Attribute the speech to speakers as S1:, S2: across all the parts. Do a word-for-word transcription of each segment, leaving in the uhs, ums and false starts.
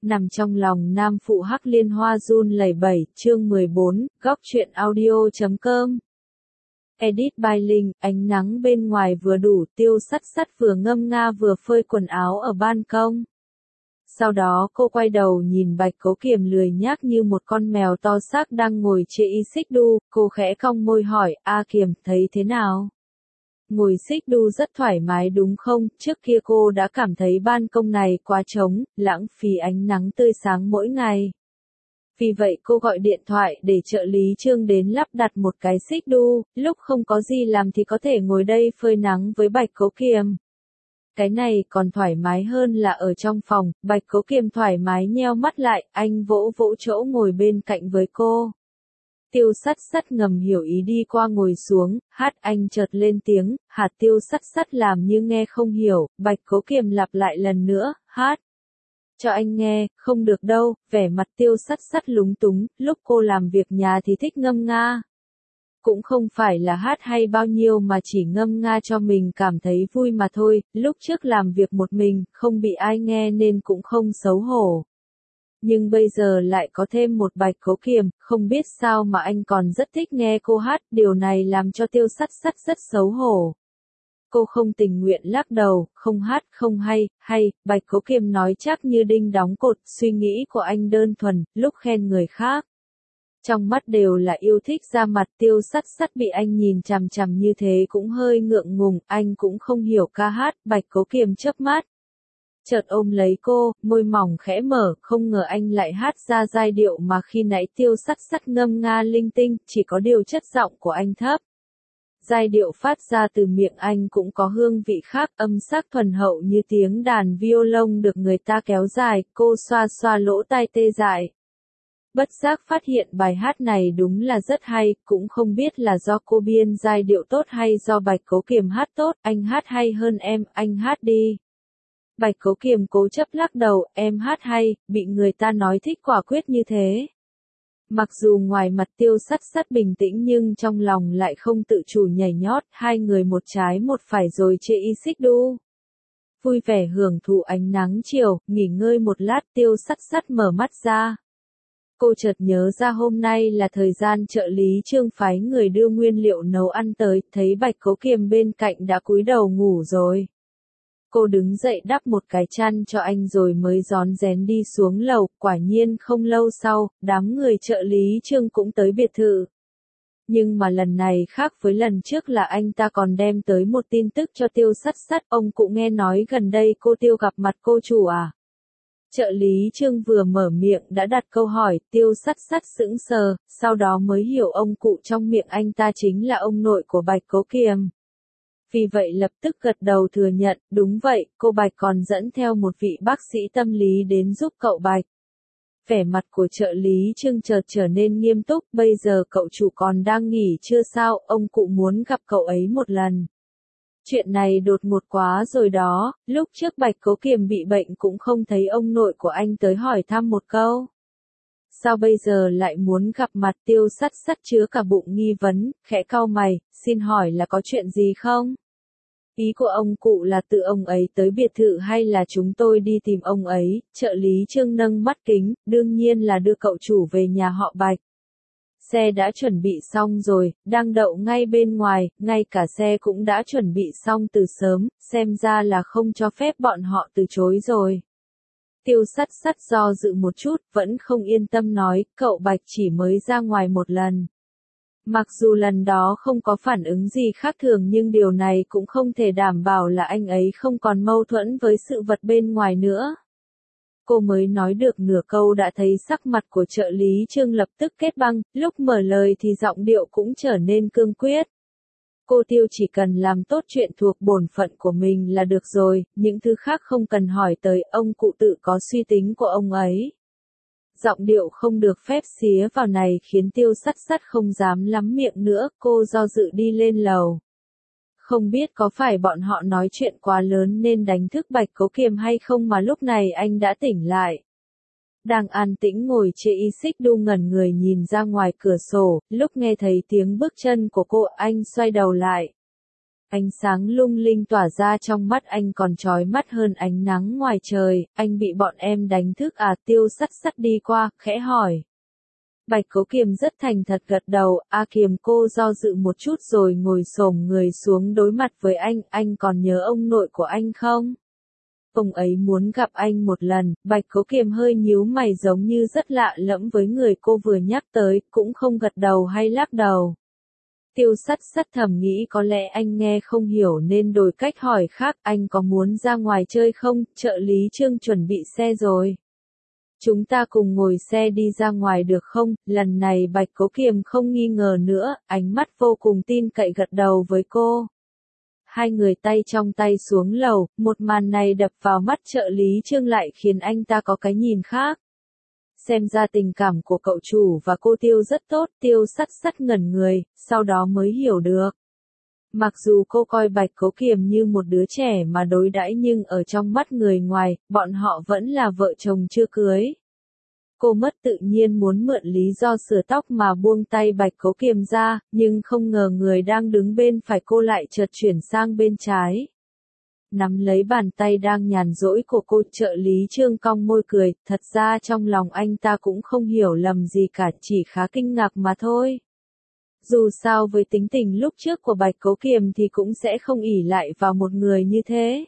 S1: Nằm trong lòng nam phụ hắc liên hoa run lẩy bẩy, chương mười bốn, góc truyện audio chấm com. Edit by Linh, ánh nắng bên ngoài vừa đủ, Tiêu Sắt Sắt vừa ngâm nga vừa phơi quần áo ở ban công. Sau đó cô quay đầu nhìn Bạch Cố Kiềm lười nhác như một con mèo to xác đang ngồi chê y xích đu, cô khẽ cong môi hỏi, A Kiềm, thấy thế nào? Ngồi xích đu rất thoải mái đúng không? Trước kia cô đã cảm thấy ban công này quá trống, lãng phí ánh nắng tươi sáng mỗi ngày. Vì vậy cô gọi điện thoại để trợ lý Trương đến lắp đặt một cái xích đu, lúc không có gì làm thì có thể ngồi đây phơi nắng với Bạch Cố Kiềm. Cái này còn thoải mái hơn là ở trong phòng, Bạch Cố Kiềm thoải mái nheo mắt lại, anh vỗ vỗ chỗ ngồi bên cạnh với cô. Tiêu Sắt Sắt ngầm hiểu ý đi qua ngồi xuống, hát anh chợt lên tiếng, hạt Tiêu Sắt Sắt làm như nghe không hiểu, Bạch Cố Kiềm lặp lại lần nữa, hát. Cho anh nghe, không được đâu, vẻ mặt Tiêu Sắt Sắt lúng túng, lúc cô làm việc nhà thì thích ngâm nga. Cũng không phải là hát hay bao nhiêu mà chỉ ngâm nga cho mình cảm thấy vui mà thôi, lúc trước làm việc một mình, không bị ai nghe nên cũng không xấu hổ. Nhưng bây giờ lại có thêm một Bạch Cố Kiềm, không biết sao mà anh còn rất thích nghe cô hát, điều này làm cho Tiêu Sắt Sắt rất xấu hổ. Cô không tình nguyện lắc đầu, không hát, không hay, hay, Bạch Cố Kiềm nói chắc như đinh đóng cột, suy nghĩ của anh đơn thuần, lúc khen người khác. Trong mắt đều là yêu thích ra mặt. Tiêu Sắt Sắt bị anh nhìn chằm chằm như thế cũng hơi ngượng ngùng, anh cũng không hiểu ca hát, Bạch Cố Kiềm chớp mắt. Chợt ôm lấy cô, môi mỏng khẽ mở, không ngờ anh lại hát ra giai điệu mà khi nãy Tiêu Sắt Sắt ngâm nga linh tinh, chỉ có điều chất giọng của anh thấp. Giai điệu phát ra từ miệng anh cũng có hương vị khác, âm sắc thuần hậu như tiếng đàn violon được người ta kéo dài, cô xoa xoa lỗ tai tê dại. Bất giác phát hiện bài hát này đúng là rất hay, cũng không biết là do cô biên giai điệu tốt hay do Bạch Cố Kiềm hát tốt, anh hát hay hơn em, anh hát đi. Bạch Cố Kiềm cố chấp lắc đầu, em hát hay, bị người ta nói thích quả quyết như thế. Mặc dù ngoài mặt Tiêu Sắt Sắt bình tĩnh nhưng trong lòng lại không tự chủ nhảy nhót, hai người một trái một phải rồi chê y xích đu. Vui vẻ hưởng thụ ánh nắng chiều, nghỉ ngơi một lát Tiêu Sắt Sắt mở mắt ra. Cô chợt nhớ ra hôm nay là thời gian trợ lý Trương phái người đưa nguyên liệu nấu ăn tới, thấy Bạch Cố Kiềm bên cạnh đã cúi đầu ngủ rồi. Cô đứng dậy đắp một cái chăn cho anh rồi mới rón rén đi xuống lầu, quả nhiên không lâu sau, đám người trợ lý Trương cũng tới biệt thự. Nhưng mà lần này khác với lần trước là anh ta còn đem tới một tin tức cho Tiêu Sắt Sắt, ông cụ nghe nói gần đây cô Tiêu gặp mặt cô chủ à? Trợ lý Trương vừa mở miệng đã đặt câu hỏi, Tiêu Sắt Sắt sững sờ, sau đó mới hiểu ông cụ trong miệng anh ta chính là ông nội của Bạch Cố Kiềm. Vì vậy lập tức gật đầu thừa nhận, đúng vậy, cô Bạch còn dẫn theo một vị bác sĩ tâm lý đến giúp cậu Bạch. Vẻ mặt của trợ lý Trương chợt trở nên nghiêm túc, bây giờ cậu chủ còn đang nghỉ chưa sao, ông cụ muốn gặp cậu ấy một lần. Chuyện này đột ngột quá rồi đó, lúc trước Bạch Cố Kiềm bị bệnh cũng không thấy ông nội của anh tới hỏi thăm một câu. Sao bây giờ lại muốn gặp mặt? Tiêu Sắt Sắt chứa cả bụng nghi vấn, khẽ cau mày, xin hỏi là có chuyện gì không? Ý của ông cụ là tự ông ấy tới biệt thự hay là chúng tôi đi tìm ông ấy? Trợ lý Trương nâng mắt kính, đương nhiên là đưa cậu chủ về nhà họ Bạch. Xe đã chuẩn bị xong rồi, đang đậu ngay bên ngoài, ngay cả xe cũng đã chuẩn bị xong từ sớm, xem ra là không cho phép bọn họ từ chối rồi. Tiêu Sắt Sắt do dự một chút, vẫn không yên tâm nói, cậu Bạch chỉ mới ra ngoài một lần. Mặc dù lần đó không có phản ứng gì khác thường nhưng điều này cũng không thể đảm bảo là anh ấy không còn mâu thuẫn với sự vật bên ngoài nữa. Cô mới nói được nửa câu đã thấy sắc mặt của trợ lý Trương lập tức kết băng, lúc mở lời thì giọng điệu cũng trở nên cương quyết. Cô Tiêu chỉ cần làm tốt chuyện thuộc bổn phận của mình là được rồi, những thứ khác không cần hỏi tới, ông cụ tự có suy tính của ông ấy. Giọng điệu không được phép xía vào này khiến Tiêu Sắt Sắt không dám lắm miệng nữa, cô do dự đi lên lầu. Không biết có phải bọn họ nói chuyện quá lớn nên đánh thức Bạch Cố Kiềm hay không mà lúc này anh đã tỉnh lại. Đang an tĩnh ngồi chê y xích đu ngẩn người nhìn ra ngoài cửa sổ, lúc nghe thấy tiếng bước chân của cô anh xoay đầu lại. Ánh sáng lung linh tỏa ra trong mắt anh còn chói mắt hơn ánh nắng ngoài trời, anh bị bọn em đánh thức à? Tiêu Sắt Sắt đi qua, khẽ hỏi. Bạch Cố Kiềm rất thành thật gật đầu, A Kiềm. Cô do dự một chút rồi ngồi xổm người xuống đối mặt với anh, anh còn nhớ ông nội của anh không? Ông ấy muốn gặp anh một lần. Bạch Cố Kiềm hơi nhíu mày giống như rất lạ lẫm với người cô vừa nhắc tới, cũng không gật đầu hay lắc đầu. Tiêu Sắt Sắt thầm nghĩ có lẽ anh nghe không hiểu nên đổi cách hỏi khác, anh có muốn ra ngoài chơi không? Trợ lý Trương chuẩn bị xe rồi. Chúng ta cùng ngồi xe đi ra ngoài được không? Lần này Bạch Cố Kiềm không nghi ngờ nữa, ánh mắt vô cùng tin cậy gật đầu với cô. Hai người tay trong tay xuống lầu, một màn này đập vào mắt trợ lý Trương lại khiến anh ta có cái nhìn khác. Xem ra tình cảm của cậu chủ và cô Tiêu rất tốt. Tiêu Sắt Sắt ngẩn người, sau đó mới hiểu được. Mặc dù cô coi Bạch Cố Kiềm như một đứa trẻ mà đối đãi nhưng ở trong mắt người ngoài, bọn họ vẫn là vợ chồng chưa cưới. Cô mất tự nhiên muốn mượn lý do sửa tóc mà buông tay Bạch Cố Kiềm ra, nhưng không ngờ người đang đứng bên phải cô lại chợt chuyển sang bên trái. Nắm lấy bàn tay đang nhàn rỗi của cô, trợ lý Trương cong môi cười, thật ra trong lòng anh ta cũng không hiểu lầm gì cả, chỉ khá kinh ngạc mà thôi. Dù sao với tính tình lúc trước của Bạch Cố Kiềm thì cũng sẽ không ỷ lại vào một người như thế.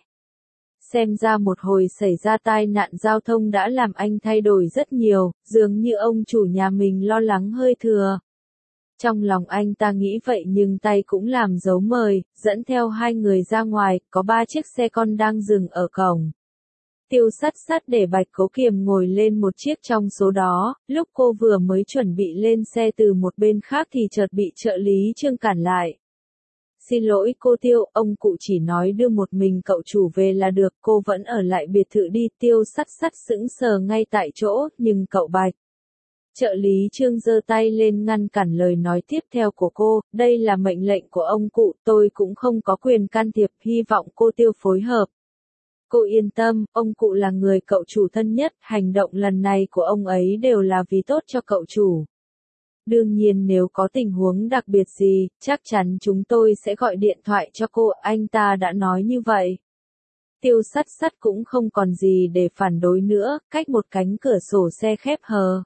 S1: Xem ra một hồi xảy ra tai nạn giao thông đã làm anh thay đổi rất nhiều, dường như ông chủ nhà mình lo lắng hơi thừa. Trong lòng anh ta nghĩ vậy nhưng tay cũng làm dấu mời, dẫn theo hai người ra ngoài, có ba chiếc xe con đang dừng ở cổng. Tiêu Sắt Sắt để Bạch Cố Kiềm ngồi lên một chiếc trong số đó, lúc cô vừa mới chuẩn bị lên xe từ một bên khác thì chợt bị trợ lý Trương cản lại. Xin lỗi cô Tiêu, ông cụ chỉ nói đưa một mình cậu chủ về là được, cô vẫn ở lại biệt thự đi. Tiêu Sắt Sắt sững sờ ngay tại chỗ, nhưng cậu Bạch. Trợ lý Trương giơ tay lên ngăn cản lời nói tiếp theo của cô, đây là mệnh lệnh của ông cụ, tôi cũng không có quyền can thiệp, hy vọng cô Tiêu phối hợp. Cô yên tâm, ông cụ là người cậu chủ thân nhất, hành động lần này của ông ấy đều là vì tốt cho cậu chủ. Đương nhiên nếu có tình huống đặc biệt gì, chắc chắn chúng tôi sẽ gọi điện thoại cho cô, anh ta đã nói như vậy. Tiêu Sắt Sắt cũng không còn gì để phản đối nữa, cách một cánh cửa sổ xe khép hờ.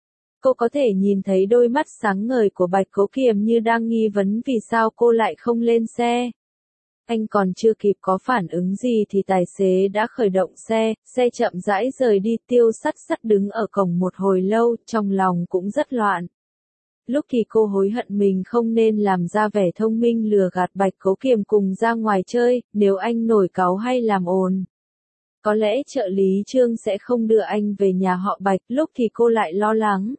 S1: Cô có thể nhìn thấy đôi mắt sáng ngời của Bạch Cố Kiềm như đang nghi vấn vì sao cô lại không lên xe. Anh còn chưa kịp có phản ứng gì thì tài xế đã khởi động xe, xe chậm rãi rời đi. Tiêu Sắt Sắt đứng ở cổng một hồi lâu, trong lòng cũng rất loạn. Lúc thì cô hối hận mình không nên làm ra vẻ thông minh lừa gạt Bạch Cố Kiềm cùng ra ngoài chơi, nếu anh nổi cáu hay làm ồn. Có lẽ trợ lý Trương sẽ không đưa anh về nhà họ Bạch, lúc thì cô lại lo lắng.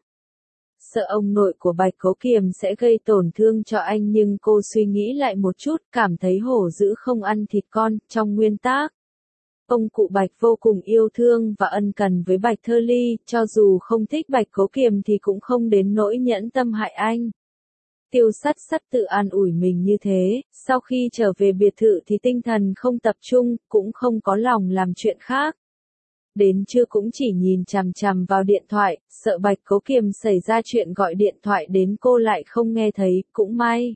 S1: Sợ ông nội của Bạch Cố Kiềm sẽ gây tổn thương cho anh nhưng cô suy nghĩ lại một chút, cảm thấy hổ dữ không ăn thịt con, trong nguyên tắc. Ông cụ Bạch vô cùng yêu thương và ân cần với Bạch Thơ Ly, cho dù không thích Bạch Cố Kiềm thì cũng không đến nỗi nhẫn tâm hại anh. Tiêu Sắt Sắt tự an ủi mình như thế, sau khi trở về biệt thự thì tinh thần không tập trung, cũng không có lòng làm chuyện khác. Đến trưa cũng chỉ nhìn chằm chằm vào điện thoại, sợ Bạch Cố Kiềm xảy ra chuyện gọi điện thoại đến cô lại không nghe thấy, cũng may.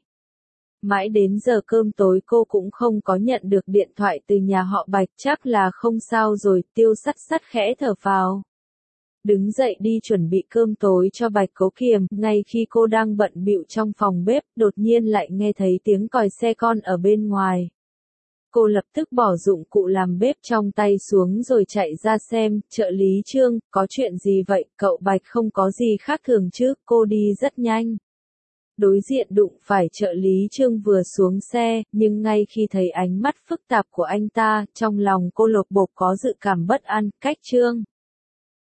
S1: Mãi đến giờ cơm tối cô cũng không có nhận được điện thoại từ nhà họ Bạch, chắc là không sao rồi. Tiêu Sắt Sắt khẽ thở phào. Đứng dậy đi chuẩn bị cơm tối cho Bạch Cố Kiềm, ngay khi cô đang bận bịu trong phòng bếp, đột nhiên lại nghe thấy tiếng còi xe con ở bên ngoài. Cô lập tức bỏ dụng cụ làm bếp trong tay xuống rồi chạy ra xem. Trợ lý Trương, có chuyện gì vậy? Cậu Bạch không có gì khác thường chứ? Cô đi rất nhanh. Đối diện đụng phải trợ lý Trương vừa xuống xe, nhưng ngay khi thấy ánh mắt phức tạp của anh ta, trong lòng cô lột bột có dự cảm bất an. Cách Trương